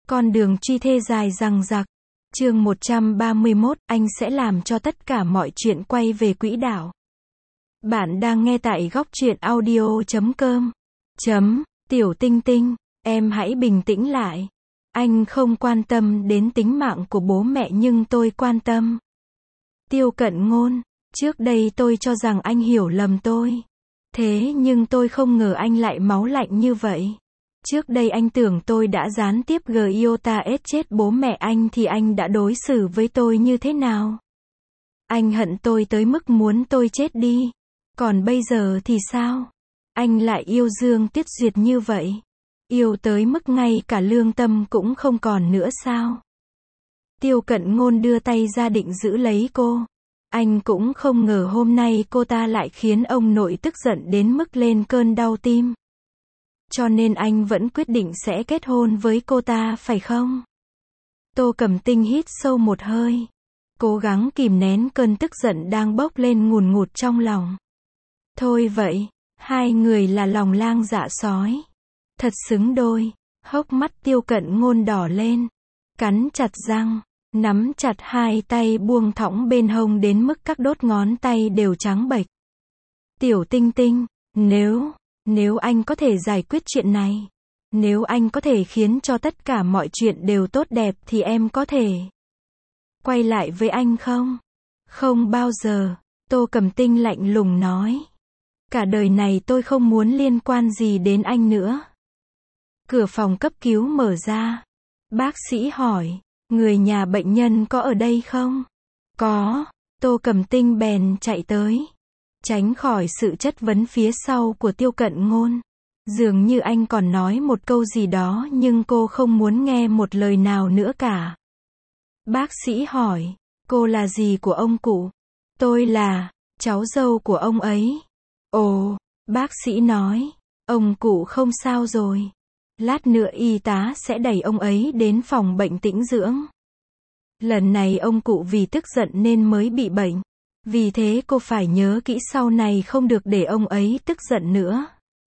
Con đường truy thê dài dằng dặc. Chương 131, anh sẽ làm cho tất cả mọi chuyện quay về quỹ đạo. Bạn đang nghe tại góc truyện audio.com. Tiểu Tinh Tinh, em hãy bình tĩnh lại. Anh không quan tâm đến tính mạng của bố mẹ nhưng tôi quan tâm. Tiêu Cận Ngôn, trước đây tôi cho rằng anh hiểu lầm tôi. Thế nhưng tôi không ngờ anh lại máu lạnh như vậy. Trước đây anh tưởng tôi đã gián tiếp giota chết bố mẹ anh thì anh đã đối xử với tôi như thế nào? Anh hận tôi tới mức muốn tôi chết đi. Còn bây giờ thì sao? Anh lại yêu Dương Tuyết Duyệt như vậy. Yêu tới mức ngay cả lương tâm cũng không còn nữa sao? Tiêu Cận Ngôn đưa tay ra định giữ lấy cô. Anh cũng không ngờ hôm nay cô ta lại khiến ông nội tức giận đến mức lên cơn đau tim. Cho nên anh vẫn quyết định sẽ kết hôn với cô ta phải không? Tô Cẩm Tinh hít sâu một hơi. Cố gắng kìm nén cơn tức giận đang bốc lên ngùn ngụt trong lòng. Thôi vậy, hai người là lòng lang dạ sói. Thật xứng đôi. Hốc mắt Tiêu Cận Ngôn đỏ lên. Cắn chặt răng. Nắm chặt hai tay buông thõng bên hông đến mức các đốt ngón tay đều trắng bệch. Tiểu Tinh Tinh, nếu anh có thể giải quyết chuyện này, nếu anh có thể khiến cho tất cả mọi chuyện đều tốt đẹp thì em có thể quay lại với anh không? Không bao giờ, Tô Cẩm Tinh lạnh lùng nói. Cả đời này tôi không muốn liên quan gì đến anh nữa. Cửa phòng cấp cứu mở ra. Bác sĩ hỏi, người nhà bệnh nhân có ở đây không? Có. Tô Cẩm Tinh bèn chạy tới. Tránh khỏi sự chất vấn phía sau của Tiêu Cận Ngôn. Dường như anh còn nói một câu gì đó nhưng cô không muốn nghe một lời nào nữa cả. Bác sĩ hỏi, cô là gì của ông cụ? Tôi là cháu dâu của ông ấy. Ồ, bác sĩ nói, ông cụ không sao rồi. Lát nữa y tá sẽ đẩy ông ấy đến phòng bệnh tĩnh dưỡng. Lần này ông cụ vì tức giận nên mới bị bệnh. Vì thế cô phải nhớ kỹ sau này không được để ông ấy tức giận nữa.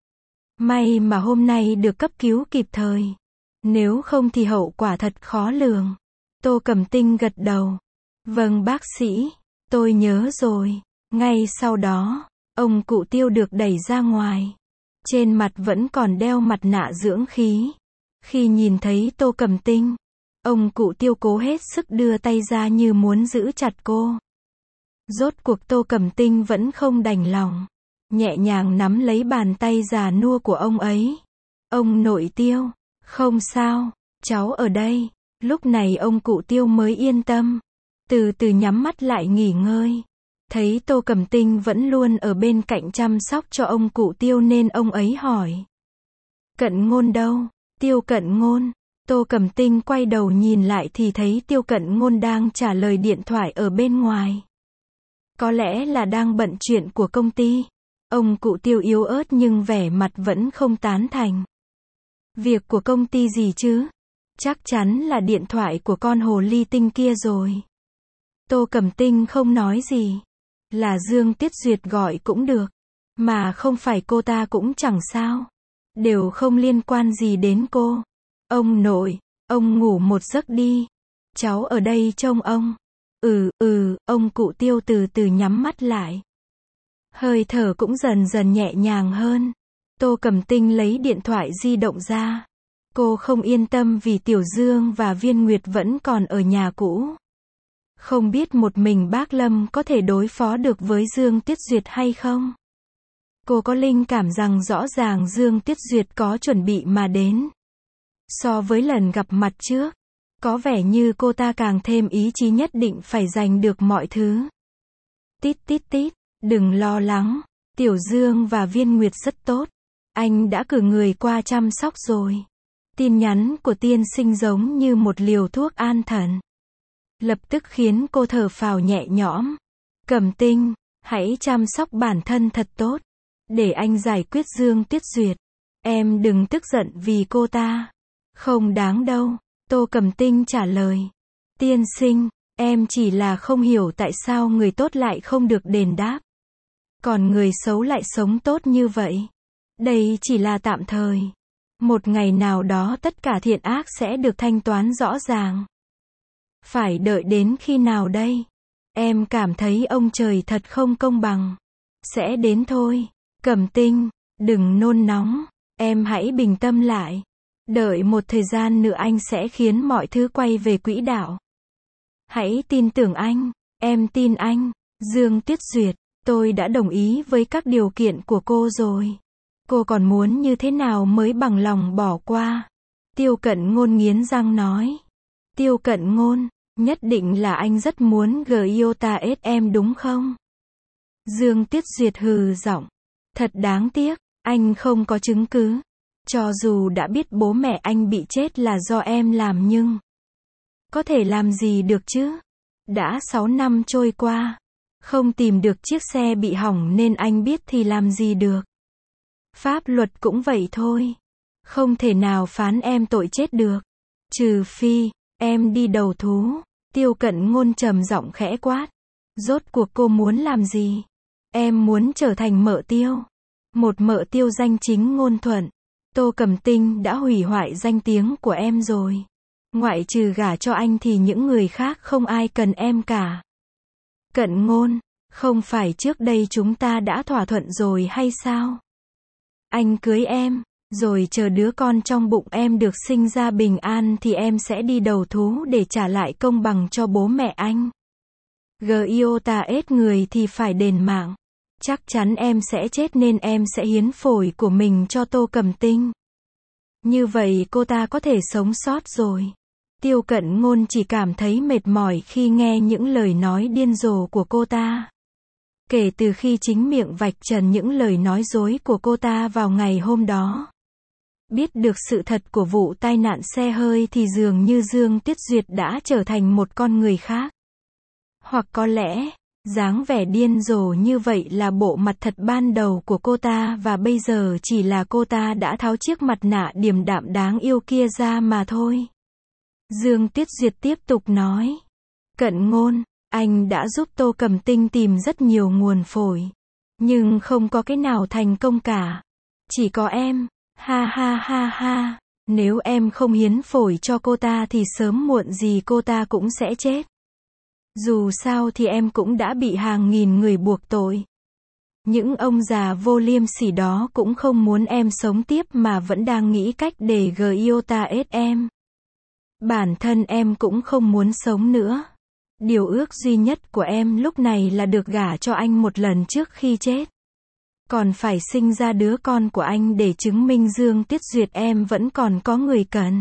May mà hôm nay được cấp cứu kịp thời. Nếu không thì hậu quả thật khó lường. Tô Cẩm Tinh gật đầu. Vâng bác sĩ, tôi nhớ rồi. Ngay sau đó, ông cụ Tiêu được đẩy ra ngoài. Trên mặt vẫn còn đeo mặt nạ dưỡng khí. Khi nhìn thấy Tô Cẩm Tinh, ông cụ Tiêu cố hết sức đưa tay ra như muốn giữ chặt cô. Rốt cuộc Tô Cẩm Tinh vẫn không đành lòng. Nhẹ nhàng nắm lấy bàn tay già nua của ông ấy. Ông nội Tiêu, không sao, cháu ở đây. Lúc này ông cụ Tiêu mới yên tâm. Từ từ nhắm mắt lại nghỉ ngơi. Thấy Tô Cẩm Tinh vẫn luôn ở bên cạnh chăm sóc cho ông cụ Tiêu nên ông ấy hỏi. Cận Ngôn đâu? Tiêu Cận Ngôn. Tô Cẩm Tinh quay đầu nhìn lại thì thấy Tiêu Cận Ngôn đang trả lời điện thoại ở bên ngoài. Có lẽ là đang bận chuyện của công ty. Ông cụ Tiêu yếu ớt nhưng vẻ mặt vẫn không tán thành. Việc của công ty gì chứ? Chắc chắn là điện thoại của con hồ ly tinh kia rồi. Tô Cẩm Tinh không nói gì. Là Dương Tuyết Duyệt gọi cũng được. Mà không phải cô ta cũng chẳng sao. Đều không liên quan gì đến cô. Ông nội, ông ngủ một giấc đi. Cháu ở đây trông ông. Ông cụ Tiêu từ từ nhắm mắt lại. Hơi thở cũng dần dần nhẹ nhàng hơn. Tô Cẩm Tinh lấy điện thoại di động ra. Cô không yên tâm vì Tiểu Dương và Viên Nguyệt vẫn còn ở nhà cũ. Không biết một mình bác Lâm có thể đối phó được với Dương Tuyết Duyệt hay không? Cô có linh cảm rằng rõ ràng Dương Tuyết Duyệt có chuẩn bị mà đến. So với lần gặp mặt trước, có vẻ như cô ta càng thêm ý chí nhất định phải giành được mọi thứ. Tít tít tít, đừng lo lắng, Tiểu Dương và Viên Nguyệt rất tốt. Anh đã cử người qua chăm sóc rồi. Tin nhắn của tiên sinh giống như một liều thuốc an thần. Lập tức khiến cô thở phào nhẹ nhõm. Cẩm Tinh, hãy chăm sóc bản thân thật tốt. Để anh giải quyết Dương Tuyết Duyệt. Em đừng tức giận vì cô ta. Không đáng đâu. Tô Cẩm Tinh trả lời. Tiên sinh, em chỉ là không hiểu tại sao người tốt lại không được đền đáp. Còn người xấu lại sống tốt như vậy. Đây chỉ là tạm thời. Một ngày nào đó tất cả thiện ác sẽ được thanh toán rõ ràng. Phải đợi đến khi nào đây? Em cảm thấy ông trời thật không công bằng. Sẽ đến thôi. Cẩm Tinh, đừng nôn nóng. Em hãy bình tâm lại. Đợi một thời gian nữa anh sẽ khiến mọi thứ quay về quỹ đạo. Hãy tin tưởng anh. Em tin anh. Dương Tuyết Duyệt, tôi đã đồng ý với các điều kiện của cô rồi. Cô còn muốn như thế nào mới bằng lòng bỏ qua? Tiêu Cận Ngôn nghiến răng nói. Tiêu Cận Ngôn, nhất định là anh rất muốn Giota SM đúng không? Dương Tuyết Duyệt hừ giọng. Thật đáng tiếc, anh không có chứng cứ. Cho dù đã biết bố mẹ anh bị chết là do em làm nhưng có thể làm gì được chứ? Đã 6 năm trôi qua, không tìm được chiếc xe bị hỏng nên anh biết thì làm gì được. Pháp luật cũng vậy thôi. Không thể nào phán em tội chết được. Trừ phi, em đi đầu thú. Tiêu Cận Ngôn trầm giọng khẽ quát. Rốt cuộc cô muốn làm gì? Em muốn trở thành mợ tiêu. Một mợ tiêu danh chính ngôn thuận. Tô Cẩm Tinh đã hủy hoại danh tiếng của em rồi. Ngoại trừ gả cho anh thì những người khác không ai cần em cả. Cận Ngôn, không phải trước đây chúng ta đã thỏa thuận rồi hay sao? Anh cưới em, rồi chờ đứa con trong bụng em được sinh ra bình an thì em sẽ đi đầu thú để trả lại công bằng cho bố mẹ anh. Giota ết người thì phải đền mạng. Chắc chắn em sẽ chết nên em sẽ hiến phổi của mình cho Tô Cẩm Tinh. Như vậy cô ta có thể sống sót rồi. Tiêu Cận Ngôn chỉ cảm thấy mệt mỏi khi nghe những lời nói điên rồ của cô ta. Kể từ khi chính miệng vạch trần những lời nói dối của cô ta vào ngày hôm đó. Biết được sự thật của vụ tai nạn xe hơi thì dường như Dương Tuyết Duyệt đã trở thành một con người khác. Hoặc có lẽ, dáng vẻ điên rồ như vậy là bộ mặt thật ban đầu của cô ta và bây giờ chỉ là cô ta đã tháo chiếc mặt nạ điềm đạm đáng yêu kia ra mà thôi. Dương Tuyết Duyệt tiếp tục nói. Cận Ngôn, anh đã giúp Tô Cẩm Tinh tìm rất nhiều nguồn phổi. Nhưng không có cái nào thành công cả. Chỉ có em. Ha ha ha ha. Nếu em không hiến phổi cho cô ta thì sớm muộn gì cô ta cũng sẽ chết. Dù sao thì em cũng đã bị hàng nghìn người buộc tội. Những ông già vô liêm sỉ đó cũng không muốn em sống tiếp mà vẫn đang nghĩ cách để Giota ết em. Bản thân em cũng không muốn sống nữa. Điều ước duy nhất của em lúc này là được gả cho anh một lần trước khi chết. Còn phải sinh ra đứa con của anh để chứng minh Dương Tuyết Duyệt em vẫn còn có người cần.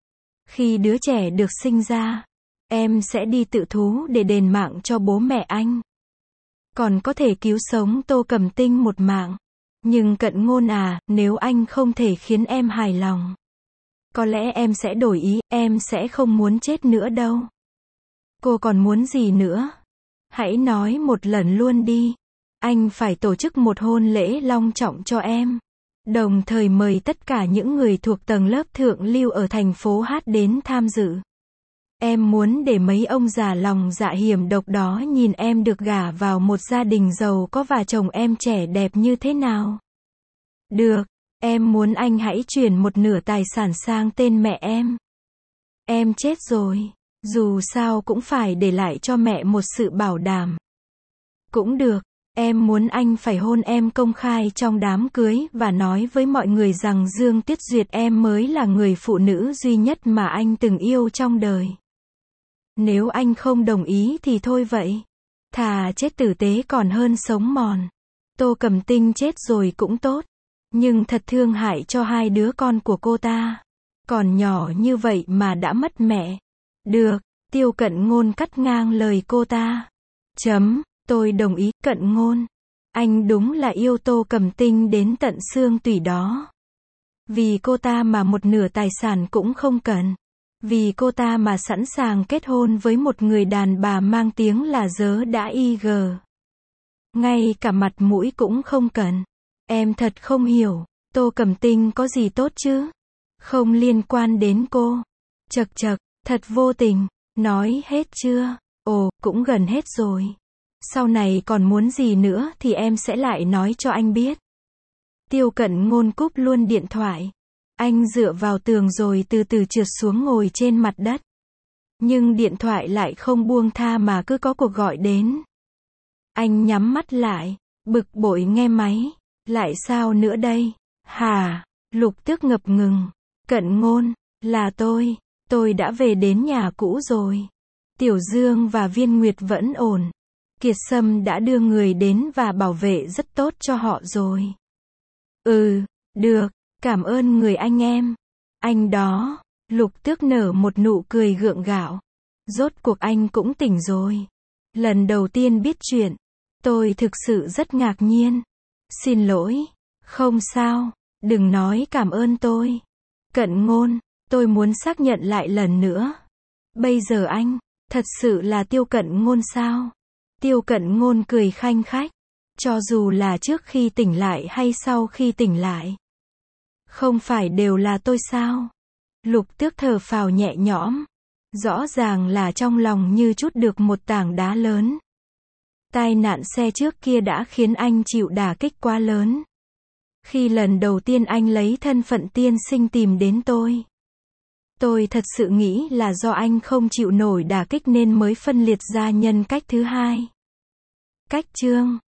Khi đứa trẻ được sinh ra, em sẽ đi tự thú để đền mạng cho bố mẹ anh. Còn có thể cứu sống Tô Cẩm Tinh một mạng. Nhưng Cận Ngôn à, nếu anh không thể khiến em hài lòng, có lẽ em sẽ đổi ý, em sẽ không muốn chết nữa đâu. Cô còn muốn gì nữa? Hãy nói một lần luôn đi. Anh phải tổ chức một hôn lễ long trọng cho em. Đồng thời mời tất cả những người thuộc tầng lớp thượng lưu ở thành phố Hát đến tham dự. Em muốn để mấy ông già lòng dạ hiểm độc đó nhìn em được gả vào một gia đình giàu có và chồng em trẻ đẹp như thế nào. Được, em muốn anh hãy chuyển một nửa tài sản sang tên mẹ em. Em chết rồi, dù sao cũng phải để lại cho mẹ một sự bảo đảm. Cũng được, em muốn anh phải hôn em công khai trong đám cưới và nói với mọi người rằng Dương Tuyết Duyệt em mới là người phụ nữ duy nhất mà anh từng yêu trong đời. Nếu anh không đồng ý thì thôi vậy. Thà chết tử tế còn hơn sống mòn. Tô Cẩm Tinh chết rồi cũng tốt. Nhưng thật thương hại cho hai đứa con của cô ta. Còn nhỏ như vậy mà đã mất mẹ. Được, Tiêu Cận Ngôn cắt ngang lời cô ta. Tôi đồng ý, Cận Ngôn. Anh đúng là yêu Tô Cẩm Tinh đến tận xương tủy đó. Vì cô ta mà một nửa tài sản cũng không cần. Vì cô ta mà sẵn sàng kết hôn với một người đàn bà mang tiếng là dớ đã IG. Ngay cả mặt mũi cũng không cần. Em thật không hiểu, Tô Cẩm Tinh có gì tốt chứ? Không liên quan đến cô. Chậc chậc, thật vô tình. Nói hết chưa? Ồ, cũng gần hết rồi. Sau này còn muốn gì nữa thì em sẽ lại nói cho anh biết. Tiêu Cận Ngôn cúp luôn điện thoại. Anh dựa vào tường rồi từ từ trượt xuống ngồi trên mặt đất. Nhưng điện thoại lại không buông tha mà cứ có cuộc gọi đến. Anh nhắm mắt lại, bực bội nghe máy. Lại sao nữa đây? Hả? Lục Tước ngập ngừng. Cận Ngôn, là tôi đã về đến nhà cũ rồi. Tiểu Dương và Viên Nguyệt vẫn ổn. Kiệt Sâm đã đưa người đến và bảo vệ rất tốt cho họ rồi. Ừ, được, cảm ơn người anh em. Anh đó, Lục Tước nở một nụ cười gượng gạo. Rốt cuộc anh cũng tỉnh rồi. Lần đầu tiên biết chuyện, tôi thực sự rất ngạc nhiên. Xin lỗi, không sao, đừng nói cảm ơn tôi. Cận Ngôn, tôi muốn xác nhận lại lần nữa. Bây giờ anh, thật sự là Tiêu Cận Ngôn sao? Tiêu Cận Ngôn cười khanh khách. Cho dù là trước khi tỉnh lại hay sau khi tỉnh lại. Không phải đều là tôi sao? Lục Tước thở phào nhẹ nhõm. Rõ ràng là trong lòng như trút được một tảng đá lớn. Tai nạn xe trước kia đã khiến anh chịu đả kích quá lớn. Khi lần đầu tiên anh lấy thân phận tiên sinh tìm đến tôi thật sự nghĩ là do anh không chịu nổi đả kích nên mới phân liệt ra nhân cách thứ hai. Cách chương